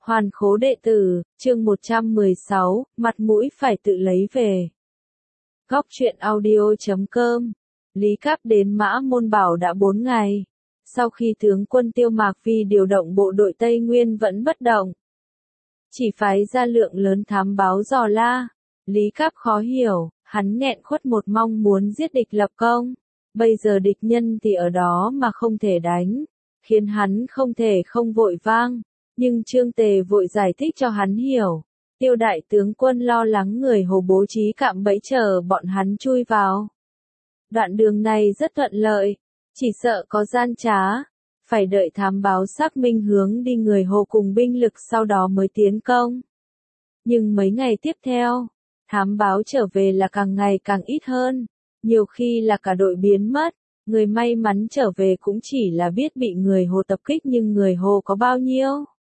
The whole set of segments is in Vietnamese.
Hoàn khố đệ tử, chương 116, mặt mũi phải tự lấy về. Góc truyện audio.com. Lý Cáp đến Mã Môn Bảo đã 4 ngày. Sau khi tướng quân Tiêu Mạc Phi điều động bộ đội Tây Nguyên vẫn bất động. Chỉ phái ra lượng lớn thám báo dò la. Lý Cáp khó hiểu, hắn nghẹn khuất một mong muốn giết địch lập công. Bây giờ địch nhân thì ở đó mà không thể đánh, khiến hắn không thể không vội vang. Nhưng Trương Tề vội giải thích cho hắn hiểu. Tiêu đại tướng quân lo lắng người Hồ bố trí cạm bẫy chờ bọn hắn chui vào. Đoạn đường này rất thuận lợi, chỉ sợ có gian trá. Phải đợi thám báo xác minh hướng đi người Hồ cùng binh lực sau đó mới tiến công. Nhưng mấy ngày tiếp theo, thám báo trở về là càng ngày càng ít hơn. Nhiều khi là cả đội biến mất. Người may mắn trở về cũng chỉ là biết bị người Hồ tập kích nhưng người Hồ có bao nhiêu.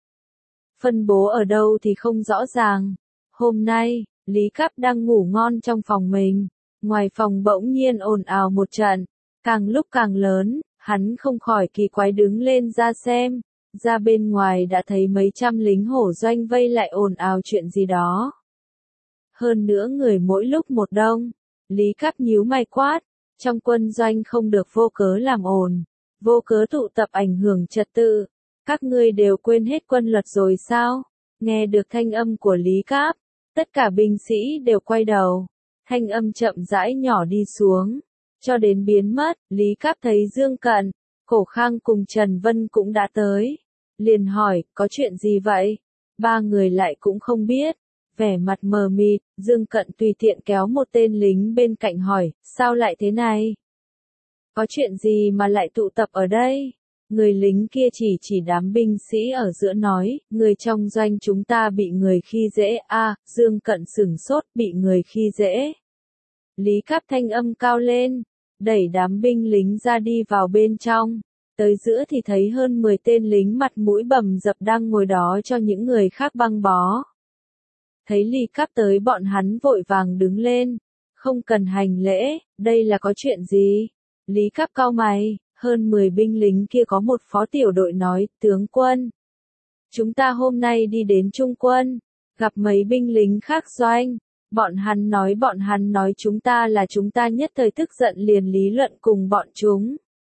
Phân bố ở đâu thì không rõ ràng. Hôm nay, Lý Cáp đang ngủ ngon trong phòng mình. Ngoài phòng bỗng nhiên ồn ào một trận. Càng lúc càng lớn, hắn không khỏi kỳ quái đứng lên ra xem. Ra bên ngoài đã thấy mấy trăm lính hổ doanh vây lại ồn ào chuyện gì đó. Hơn nữa người mỗi lúc một đông. Lý Cáp nhíu mày quát. Trong quân doanh không được vô cớ làm ồn. Vô cớ tụ tập ảnh hưởng trật tự. Các ngươi đều quên hết quân luật rồi sao? Nghe được thanh âm của Lý Cáp, tất cả binh sĩ đều quay đầu. Thanh âm chậm rãi nhỏ đi xuống, cho đến biến mất. Lý Cáp thấy Dương Cận, Cổ Khang cùng Trần Vân cũng đã tới. Liền hỏi, có chuyện gì vậy? Ba người lại cũng không biết. Vẻ mặt mờ mịt, Dương Cận tùy tiện kéo một tên lính bên cạnh hỏi, sao lại thế này? Có chuyện gì mà lại tụ tập ở đây? Người lính kia chỉ đám binh sĩ ở giữa nói, người trong doanh chúng ta bị người khi dễ. Dương Cận sửng sốt, bị người khi dễ. Lý Cáp thanh âm cao lên, đẩy đám binh lính ra đi vào bên trong. Tới giữa thì thấy hơn 10 tên lính mặt mũi bầm dập đang ngồi đó cho những người khác băng bó. Thấy Lý Cáp tới bọn hắn vội vàng đứng lên, không cần hành lễ, đây là có chuyện gì? Lý Cáp cau mày. Hơn 10 binh lính kia có một phó tiểu đội nói, tướng quân. Chúng ta hôm nay đi đến Trung quân, gặp mấy binh lính khác doanh. Bọn hắn nói chúng ta nhất thời tức giận liền lý luận cùng bọn chúng.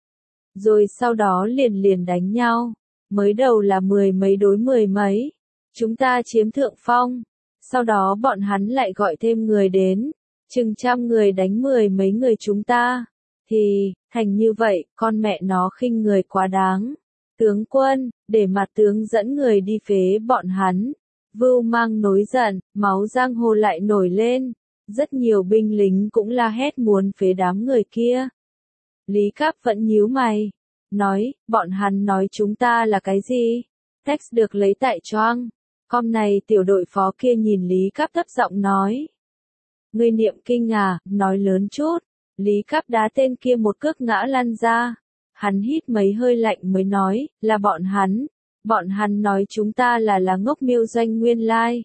Rồi sau đó liền đánh nhau. Mới đầu là 10 mấy đối 10 mấy. Chúng ta chiếm thượng phong. Sau đó bọn hắn lại gọi thêm người đến. Chừng trăm người đánh 10 mấy người chúng ta. Thì, thành như vậy, con mẹ nó khinh người quá đáng. Tướng quân, để mặt tướng dẫn người đi phế bọn hắn. Vưu Mang nổi giận, máu giang hồ lại nổi lên. Rất nhiều binh lính cũng la hét muốn phế đám người kia. Lý Cáp vẫn nhíu mày. Nói, bọn hắn nói chúng ta là cái gì? Text được lấy tại Choang. Com này tiểu đội phó kia nhìn Lý Cáp thấp giọng nói. Ngươi niệm kinh à, nói lớn chút. Lý Cáp đá tên kia một cước ngã lăn ra. Hắn hít mấy hơi lạnh mới nói, là bọn hắn. Bọn hắn nói chúng ta là ngốc miêu doanh nguyên lai.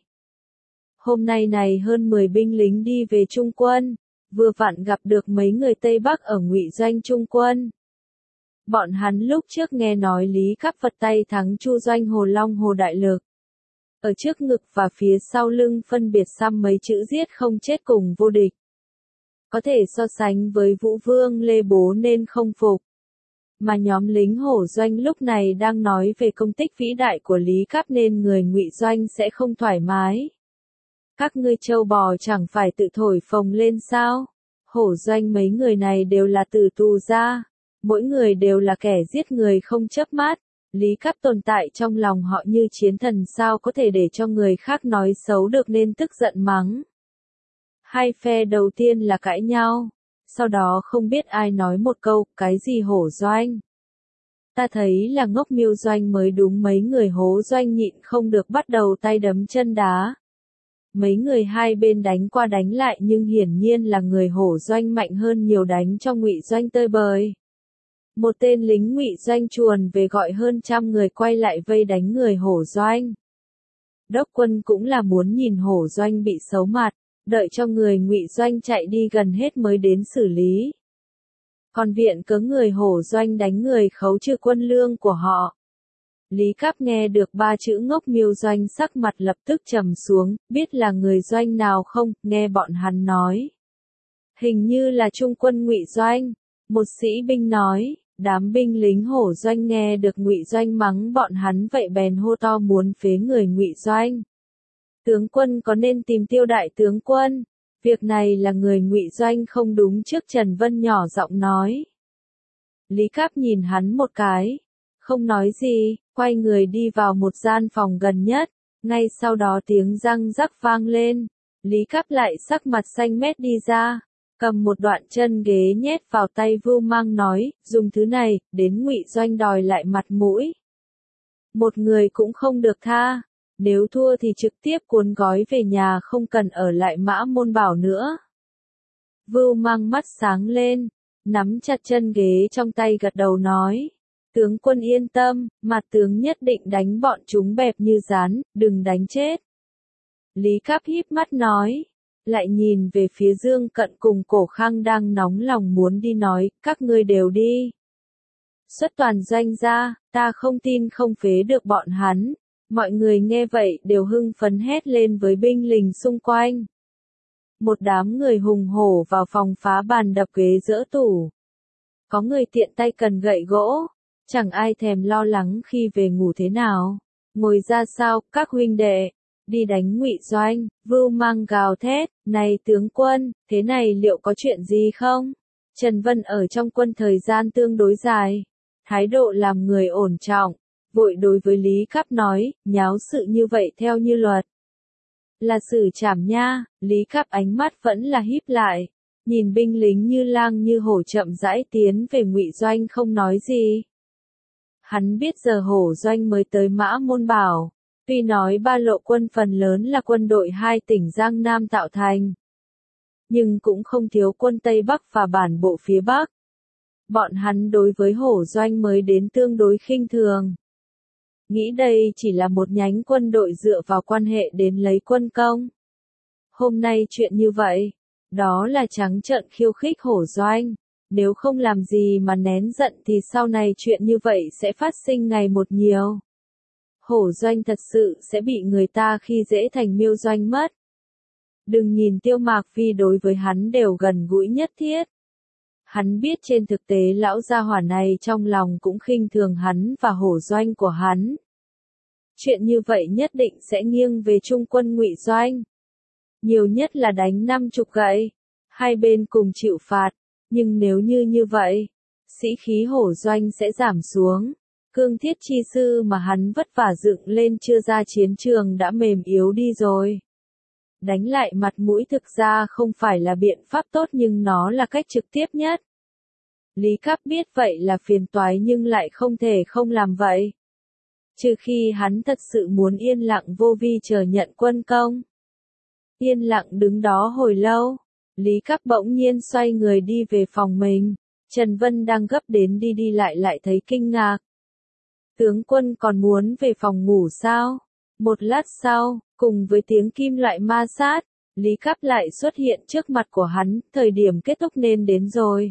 Hôm nay này hơn 10 binh lính đi về Trung quân. Vừa vặn gặp được mấy người Tây Bắc ở Ngụy doanh Trung quân. Bọn hắn lúc trước nghe nói Lý Cáp Phật tay thắng Chu doanh Hồ Long Hồ Đại Lực. Ở trước ngực và phía sau lưng phân biệt xăm mấy chữ giết không chết cùng vô địch. Có thể so sánh với Vũ Vương Lê Bố nên không phục. Mà nhóm lính hổ doanh lúc này đang nói về công tích vĩ đại của Lý Cáp nên người Ngụy doanh sẽ không thoải mái. Các ngươi trâu bò chẳng phải tự thổi phồng lên sao? Hổ doanh mấy người này đều là tử tù ra. Mỗi người đều là kẻ giết người không chớp mắt. Lý Cáp tồn tại trong lòng họ như chiến thần sao có thể để cho người khác nói xấu được nên tức giận mắng. Hai phe đầu tiên là cãi nhau. Sau đó không biết ai nói một câu, cái gì hổ doanh. Ta thấy là ngốc miêu doanh mới đúng mấy người hố doanh nhịn không được bắt đầu tay đấm chân đá. Mấy người hai bên đánh qua đánh lại nhưng hiển nhiên là người hổ doanh mạnh hơn nhiều đánh cho Ngụy doanh tơi bời. Một tên lính Ngụy doanh chuồn về gọi hơn trăm người quay lại vây đánh người hổ doanh. Đốc quân cũng là muốn nhìn hổ doanh bị xấu mặt. Đợi cho người Ngụy doanh chạy đi gần hết mới đến xử lý. Còn viện cớ người hổ doanh đánh người khấu trừ quân lương của họ. Lý Cáp nghe được 3 chữ ngốc Miêu Doanh sắc mặt lập tức trầm xuống, biết là người Doanh nào không, nghe bọn hắn nói. Hình như là trung quân Ngụy Doanh, một sĩ binh nói, đám binh lính Hổ Doanh nghe được Ngụy Doanh mắng bọn hắn vậy bèn hô to muốn phế người Ngụy Doanh. Tướng quân có nên tìm Tiêu đại tướng quân, việc này là người Ngụy Doanh không đúng trước Trần Vân nhỏ giọng nói. Lý Cáp nhìn hắn một cái, không nói gì, quay người đi vào một gian phòng gần nhất, ngay sau đó tiếng răng rắc vang lên, Lý Cáp lại sắc mặt xanh mét đi ra, cầm một đoạn chân ghế nhét vào tay Vưu Mang nói, dùng thứ này, đến Ngụy Doanh đòi lại mặt mũi. Một người cũng không được tha, nếu thua thì trực tiếp cuốn gói về nhà không cần ở lại Mã Môn Bảo nữa. Vưu Mang mắt sáng lên, nắm chặt chân ghế trong tay gật đầu nói. Tướng quân yên tâm, mặt tướng nhất định đánh bọn chúng bẹp như rán, đừng đánh chết. Lý Cáp híp mắt nói, lại nhìn về phía Dương Cận cùng Cổ Khang đang nóng lòng muốn đi nói, các ngươi đều đi. Xuất toàn doanh ra, ta không tin không phế được bọn hắn. Mọi người nghe vậy đều hưng phấn hét lên với binh lính xung quanh. Một đám người hùng hổ vào phòng phá bàn đập ghế dỡ tủ. Có người tiện tay cần gậy gỗ. Chẳng ai thèm lo lắng khi về ngủ thế nào. Ngồi ra sao, các huynh đệ, đi đánh Ngụy Doanh. Vưu Mang gào thét, này tướng quân, thế này liệu có chuyện gì không? Trần Vân ở trong quân thời gian tương đối dài, thái độ làm người ổn trọng, vội đối với Lý Cáp nói, nháo sự như vậy theo như luật. Là xử trảm nha, Lý Cáp ánh mắt vẫn là híp lại, nhìn binh lính như lang như hổ chậm rãi tiến về Ngụy Doanh không nói gì. Hắn biết giờ Hổ Doanh mới tới Mã Môn Bảo, tuy nói ba lộ quân phần lớn là quân đội hai tỉnh Giang Nam tạo thành, nhưng cũng không thiếu quân Tây Bắc và bản bộ phía Bắc. Bọn hắn đối với Hổ Doanh mới đến tương đối khinh thường. Nghĩ đây chỉ là một nhánh quân đội dựa vào quan hệ đến lấy quân công. Hôm nay chuyện như vậy, đó là trắng trợn khiêu khích Hổ Doanh. Nếu không làm gì mà nén giận thì sau này chuyện như vậy sẽ phát sinh ngày một nhiều. Hổ Doanh thật sự sẽ bị người ta khi dễ thành Miêu Doanh mất. Đừng nhìn Tiêu Mạc Phi đối với hắn đều gần gũi nhất thiết. Hắn biết trên thực tế lão gia hỏa này trong lòng cũng khinh thường hắn và Hổ Doanh của hắn. Chuyện như vậy nhất định sẽ nghiêng về trung quân Ngụy Doanh. Nhiều nhất là đánh 50 gậy. Hai bên cùng chịu phạt. Nhưng nếu như vậy, sĩ khí Hổ Doanh sẽ giảm xuống. Cương thiết chi sư mà hắn vất vả dựng lên chưa ra chiến trường đã mềm yếu đi rồi. Đánh lại mặt mũi thực ra không phải là biện pháp tốt nhưng nó là cách trực tiếp nhất. Lý Cáp biết vậy là phiền toái nhưng lại không thể không làm vậy. Trừ khi hắn thật sự muốn yên lặng vô vi chờ nhận quân công. Yên lặng đứng đó hồi lâu. Lý Cáp bỗng nhiên xoay người đi về phòng mình. Trần Vân đang gấp đến đi lại thấy kinh ngạc. Tướng quân còn muốn về phòng ngủ sao? Một lát sau, cùng với tiếng kim loại ma sát, Lý Cáp lại xuất hiện trước mặt của hắn, thời điểm kết thúc nên đến rồi.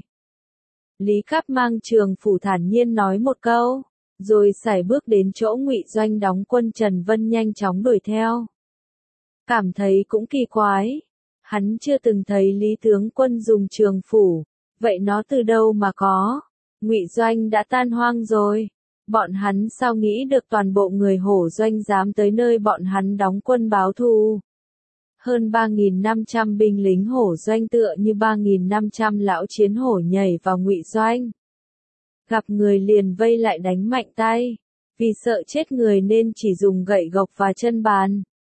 Lý Cáp mang trường phủ thản nhiên nói một câu, rồi sải bước đến chỗ Ngụy Doanh đóng quân. Trần Vân nhanh chóng đuổi theo. Cảm thấy cũng kỳ quái. Hắn chưa từng thấy Lý tướng quân dùng trường phủ, vậy nó từ đâu mà có? Ngụy Doanh đã tan hoang rồi. Bọn hắn sao nghĩ được toàn bộ người Hổ Doanh dám tới nơi bọn hắn đóng quân báo thù? Hơn 3.500 binh lính Hổ Doanh tựa như 3.500 lão chiến hổ nhảy vào Ngụy Doanh. Gặp người liền vây lại đánh mạnh tay, vì sợ chết người nên chỉ dùng gậy gộc và chân bàn.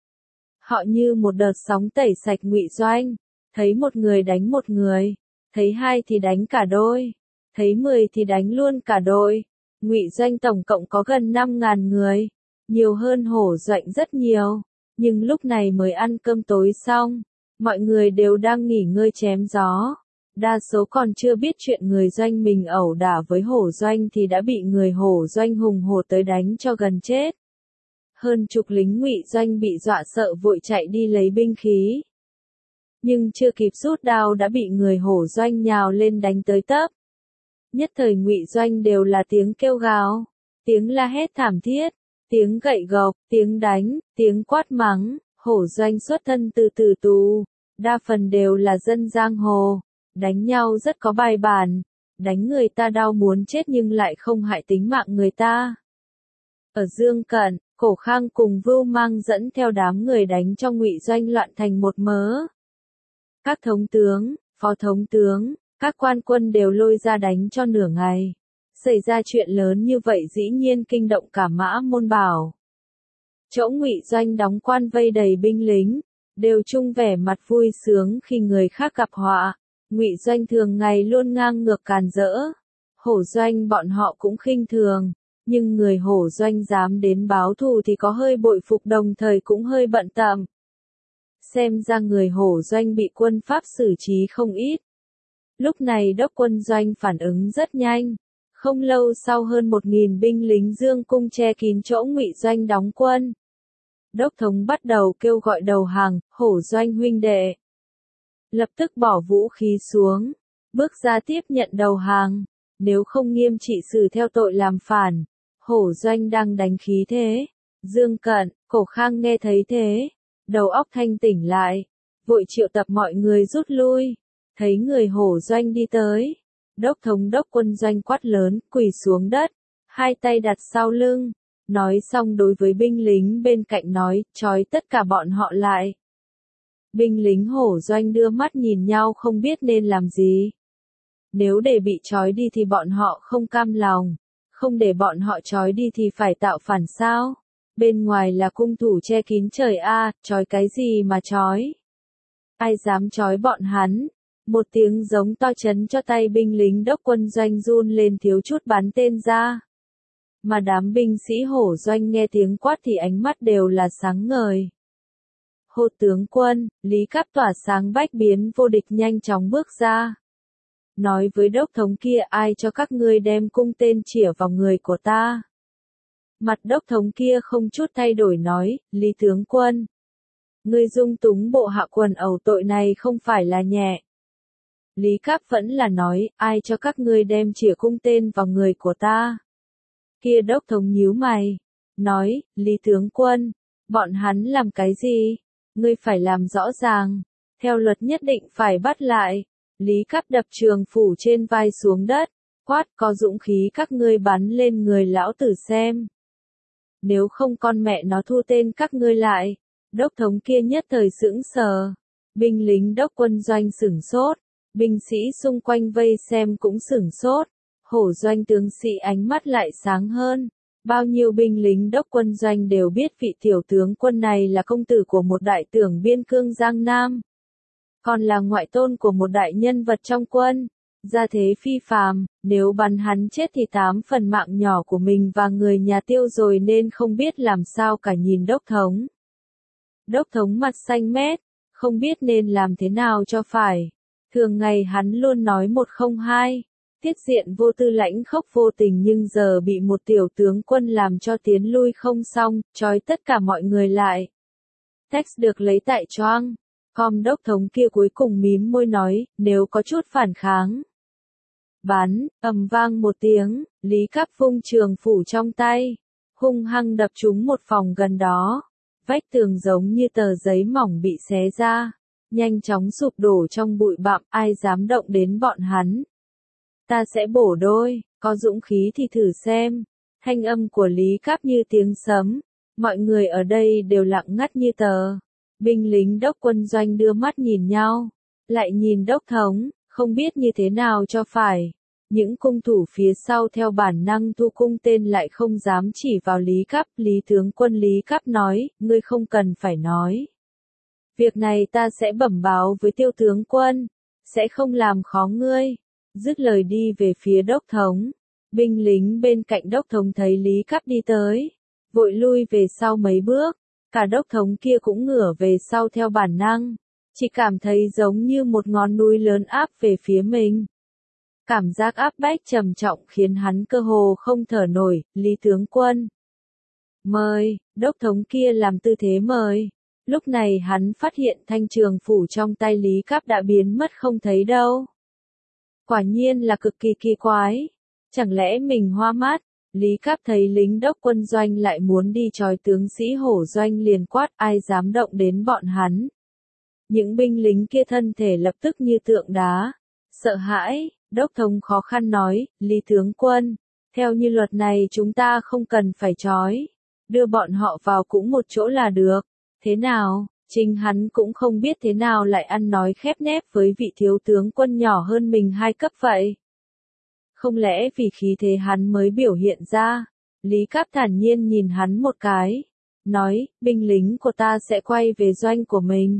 Họ như một đợt sóng tẩy sạch Ngụy Doanh, thấy một người đánh một người, thấy hai thì đánh cả đôi, thấy 10 thì đánh luôn cả đội. Ngụy Doanh tổng cộng có gần 5.000 người, nhiều hơn Hổ Doanh rất nhiều, nhưng lúc này mới ăn cơm tối xong, mọi người đều đang nghỉ ngơi chém gió. Đa số còn chưa biết chuyện người Doanh mình ẩu đả với Hổ Doanh thì đã bị người Hổ Doanh hùng hổ tới đánh cho gần chết. Hơn chục lính Ngụy Doanh bị dọa sợ vội chạy đi lấy binh khí. Nhưng chưa kịp rút đao đã bị người Hổ Doanh nhào lên đánh tới tấp. Nhất thời Ngụy Doanh đều là tiếng kêu gào. tiếng la hét thảm thiết, tiếng gậy gộc, tiếng đánh, tiếng quát mắng. Hổ Doanh xuất thân từ tử tù, đa phần đều là dân giang hồ, đánh nhau rất có bài bản, đánh người ta đau muốn chết nhưng lại không hại tính mạng người ta. Ở Dương Cận, Cổ Khang cùng Vưu Mang dẫn theo đám người đánh cho Ngụy Doanh loạn thành một mớ. Các thống tướng, phó thống tướng, các quan quân đều lôi ra đánh cho nửa ngày. Xảy ra chuyện lớn như vậy dĩ nhiên kinh động cả Mã Môn Bảo. Chỗ Ngụy Doanh đóng quan vây đầy binh lính, đều chung vẻ mặt vui sướng khi người khác gặp họa. Ngụy Doanh thường ngày luôn ngang ngược càn rỡ. Hổ Doanh bọn họ cũng khinh thường, nhưng người Hổ Doanh dám đến báo thù thì có hơi bội phục đồng thời cũng hơi bận tâm. Xem ra người Hổ Doanh bị quân Pháp xử trí không ít. Lúc này đốc quân Doanh phản ứng rất nhanh. Không lâu sau hơn 1.000 binh lính Dương Cung che kín chỗ Ngụy Doanh đóng quân. Đốc thống bắt đầu kêu gọi đầu hàng, Hổ Doanh huynh đệ. Lập tức bỏ vũ khí xuống, bước ra tiếp nhận đầu hàng. Nếu không nghiêm trị xử theo tội làm phản, Hổ Doanh đang đánh khí thế. Dương Cận, Cổ Khang nghe thấy thế, đầu óc thanh tỉnh lại, vội triệu tập mọi người rút lui. Thấy người Hổ Doanh đi tới, đốc thống đốc quân Doanh quát lớn, quỳ xuống đất, hai tay đặt sau lưng, nói xong đối với binh lính bên cạnh nói, trói tất cả bọn họ lại. Binh lính Hổ Doanh đưa mắt nhìn nhau không biết nên làm gì. Nếu để bị trói đi thì bọn họ không cam lòng, không để bọn họ trói đi thì phải tạo phản sao? Bên ngoài là cung thủ che kín trời a, trói cái gì mà trói? Ai dám trói bọn hắn? Một tiếng giống to chấn cho tay binh lính đốc quân Doanh run lên thiếu chút bắn tên ra. Mà đám binh sĩ Hổ Doanh nghe tiếng quát thì ánh mắt đều là sáng ngời. Hô tướng quân, Lý Cáp tỏa sáng bách biến vô địch nhanh chóng bước ra. Nói với đốc thống kia, ai cho các ngươi đem cung tên chĩa vào người của ta? Mặt đốc thống kia không chút thay đổi nói, Lý tướng quân. Ngươi dung túng bộ hạ quần ẩu tội này không phải là nhẹ. Lý Cáp vẫn là nói, ai cho các ngươi đem chĩa cung tên vào người của ta? Kia đốc thống nhíu mày, nói, Lý tướng quân, bọn hắn làm cái gì? Ngươi phải làm rõ ràng, theo luật nhất định phải bắt lại. Lý Cáp đập trường phủ trên vai xuống đất, quát, có dũng khí các ngươi bắn lên người lão tử xem. Nếu không con mẹ nó thu tên các ngươi lại. Đốc thống kia nhất thời sững sờ. Binh lính đốc quân Doanh sửng sốt, binh sĩ xung quanh vây xem cũng sửng sốt. Hổ Doanh tướng sĩ ánh mắt lại sáng hơn. Bao nhiêu binh lính đốc quân Doanh đều biết vị tiểu tướng quân này là công tử của một đại tưởng biên cương Giang Nam. Còn là ngoại tôn của một đại nhân vật trong quân. Gia thế phi phàm, nếu bắn hắn chết thì 8 phần mạng nhỏ của mình và người nhà tiêu rồi nên không biết làm sao cả nhìn đốc thống. Đốc thống mặt xanh mét, không biết nên làm thế nào cho phải. Thường ngày hắn luôn nói 102. Tiết diện vô tư lãnh khốc vô tình nhưng giờ bị một tiểu tướng quân làm cho tiến lui không xong, trói tất cả mọi người lại. Text được lấy tại Choang. Đốc thống kia cuối cùng mím môi nói, nếu có chút phản kháng. Bắn, ầm vang một tiếng, Lý Cáp vung trường phủ trong tay, hung hăng đập trúng một phòng gần đó. Vách tường giống như tờ giấy mỏng bị xé ra, nhanh chóng sụp đổ trong bụi bặm, ai dám động đến bọn hắn. Ta sẽ bổ đôi, có dũng khí thì thử xem. Thanh âm của Lý Cáp như tiếng sấm, mọi người ở đây đều lặng ngắt như tờ. Binh lính đốc quân Doanh đưa mắt nhìn nhau, lại nhìn đốc thống, không biết như thế nào cho phải. Những cung thủ phía sau theo bản năng thu cung tên lại không dám chỉ vào Lý Cáp. Lý tướng quân Lý Cáp nói, ngươi không cần phải nói. Việc này ta sẽ bẩm báo với tiêu tướng quân, sẽ không làm khó ngươi. Dứt lời đi về phía đốc thống. Binh lính bên cạnh đốc thống thấy Lý Cáp đi tới, vội lui về sau mấy bước. Cả đốc thống kia cũng ngửa về sau theo bản năng, chỉ cảm thấy giống như một ngọn núi lớn áp về phía mình. Cảm giác áp bách trầm trọng khiến hắn cơ hồ không thở nổi. Lý tướng quân, mời. Đốc thống kia làm tư thế mời. Lúc này hắn phát hiện thanh trường phủ trong tay Lý Cáp đã biến mất không thấy đâu. Quả nhiên là cực kỳ kỳ quái. Chẳng lẽ mình hoa mắt? Lý Cáp thấy lính đốc quân doanh lại muốn đi trói tướng sĩ hổ doanh liền quát ai dám động đến bọn hắn. Những binh lính kia thân thể lập tức như tượng đá. Sợ hãi, đốc thống khó khăn nói, Lý tướng quân, theo như luật này chúng ta không cần phải trói. Đưa bọn họ vào cũng một chỗ là được. Thế nào, chính hắn cũng không biết thế nào lại ăn nói khép nép với vị thiếu tướng quân nhỏ hơn mình 2 cấp vậy. Không lẽ vì khí thế hắn mới biểu hiện ra? Lý Cáp thản nhiên nhìn hắn một cái. Nói, binh lính của ta sẽ quay về doanh của mình.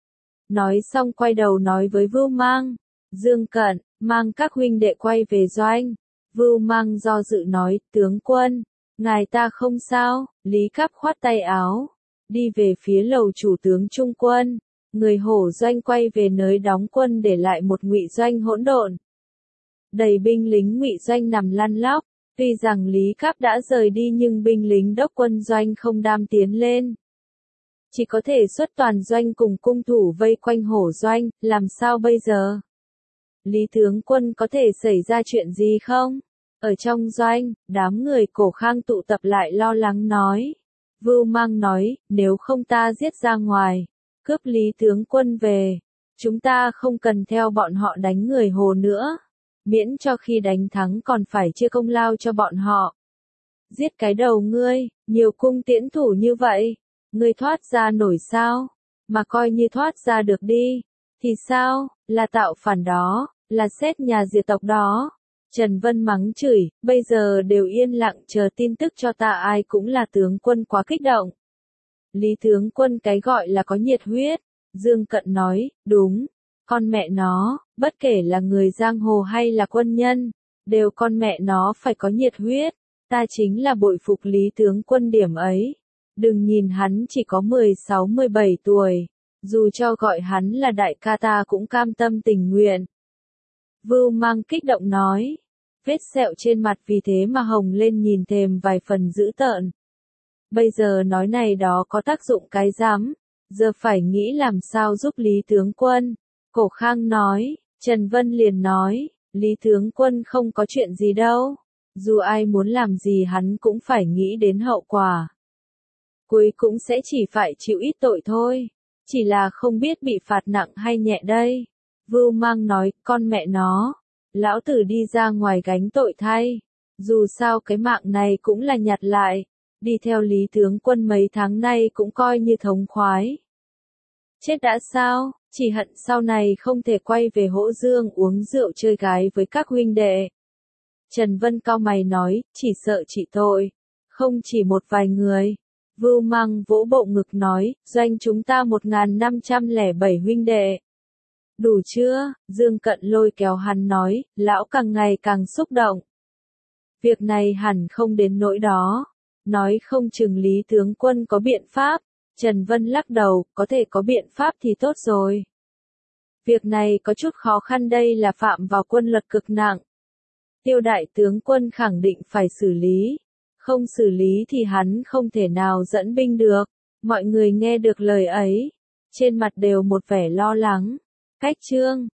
Nói xong quay đầu nói với Vưu Mang. Dương Cận, mang các huynh đệ quay về doanh. Vưu Mang do dự nói, tướng quân, ngài ta không sao. Lý Cáp khoát tay áo. Đi về phía lầu chủ tướng trung quân. Người hổ doanh quay về nơi đóng quân để lại một ngụy doanh hỗn độn. Đầy binh lính ngụy doanh nằm lăn lóc, tuy rằng Lý Cáp đã rời đi nhưng binh lính đốc quân doanh không đam tiến lên. Chỉ có thể xuất toàn doanh cùng cung thủ vây quanh hổ doanh, làm sao bây giờ? Lý tướng quân có thể xảy ra chuyện gì không? Ở trong doanh, đám người Cổ Khang tụ tập lại lo lắng nói. Vưu Mang nói, nếu không ta giết ra ngoài, cướp Lý tướng quân về, chúng ta không cần theo bọn họ đánh người hồ nữa. Miễn cho khi đánh thắng còn phải chia công lao cho bọn họ. Giết cái đầu ngươi, nhiều cung tiễn thủ như vậy, ngươi thoát ra nổi sao? Mà coi như thoát ra được đi, thì sao, là tạo phản đó, là xét nhà diệt tộc đó. Trần Vân mắng chửi, bây giờ đều yên lặng chờ tin tức cho ta ai cũng là tướng quân quá kích động. Lý tướng quân cái gọi là có nhiệt huyết, Dương Cận nói, đúng. Con mẹ nó, bất kể là người giang hồ hay là quân nhân, đều con mẹ nó phải có nhiệt huyết, ta chính là bội phục Lý tướng quân điểm ấy. Đừng nhìn hắn chỉ có 16-17 tuổi, dù cho gọi hắn là đại ca ta cũng cam tâm tình nguyện. Vưu Mang kích động nói, vết sẹo trên mặt vì thế mà hồng lên nhìn thềm vài phần dữ tợn. Bây giờ nói này đó có tác dụng cái rắm, giờ phải nghĩ làm sao giúp Lý tướng quân. Cổ Khang nói, Trần Vân liền nói, Lý tướng quân không có chuyện gì đâu, dù ai muốn làm gì hắn cũng phải nghĩ đến hậu quả. Cuối cũng sẽ chỉ phải chịu ít tội thôi, chỉ là không biết bị phạt nặng hay nhẹ đây. Vưu Mang nói, con mẹ nó, lão tử đi ra ngoài gánh tội thay, dù sao cái mạng này cũng là nhặt lại, đi theo Lý tướng quân mấy tháng nay cũng coi như thống khoái. Chết đã sao, chỉ hận sau này không thể quay về Hỗ Dương uống rượu chơi gái với các huynh đệ. Trần Vân cau mày nói, chỉ sợ trị tội, không chỉ một vài người. Vưu Mang vỗ bộ ngực nói, doanh chúng ta 1507 huynh đệ. Đủ chưa? Dương Cận lôi kéo hắn nói, lão càng ngày càng xúc động. Việc này hẳn không đến nỗi đó. Nói không chừng Lý tướng quân có biện pháp. Trần Vân lắc đầu, có thể có biện pháp thì tốt rồi. Việc này có chút khó khăn đây là phạm vào quân luật cực nặng. Tiêu đại tướng quân khẳng định phải xử lý. Không xử lý thì hắn không thể nào dẫn binh được. Mọi người nghe được lời ấy. Trên mặt đều một vẻ lo lắng. Cách chương